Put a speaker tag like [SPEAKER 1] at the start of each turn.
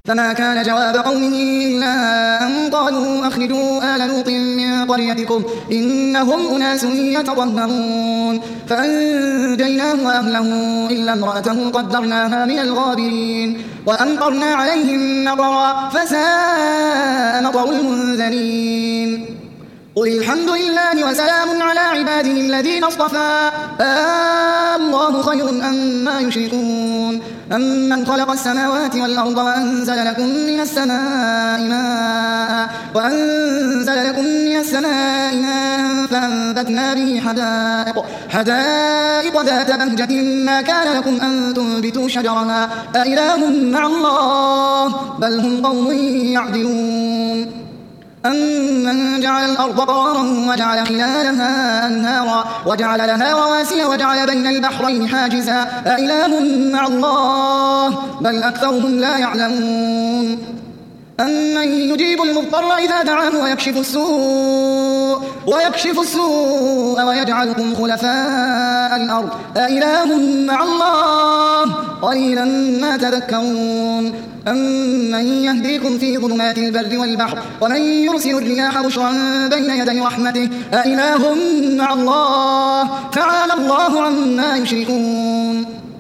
[SPEAKER 1] فما كان جواب قومه إلا أن قالوا أخرجوا آل لوط من قريتكم إنهم أناس يتطهرون فأنجيناه وأهله إلا امرأته قدرناها من الغابرين وأمطرنا عليهم مطرا فساء مطر المنذرين قل الحمد لله وسلام على عباده الذين اصطفى الله خير أما يشركون أمن خلق السماوات والأرض وأنزل لكم من السماء ماء فأنبتنا به حدائق ذات بهجة ما كان لكم أن تنبتوا شجرها أإله مع الله بل هم قوم يعدلون أمن جعل الأرض قرارا وجعل خلالها أنهارا وجعل لها رواسي وجعل بين البحرين حاجزا أإله مع الله بل أكثرهم لا يعلمون أمن يجيب المضطر إذا دعاه ويكشف السوء ويجعلكم خلفاء الأرض أإله مع الله قليلا ما تذكرون أمن يهديكم في ظلمات البر والبحر ومن يرسل الرياح بشرا بين يدي رحمته أإله مع الله تعالى الله عما يشركون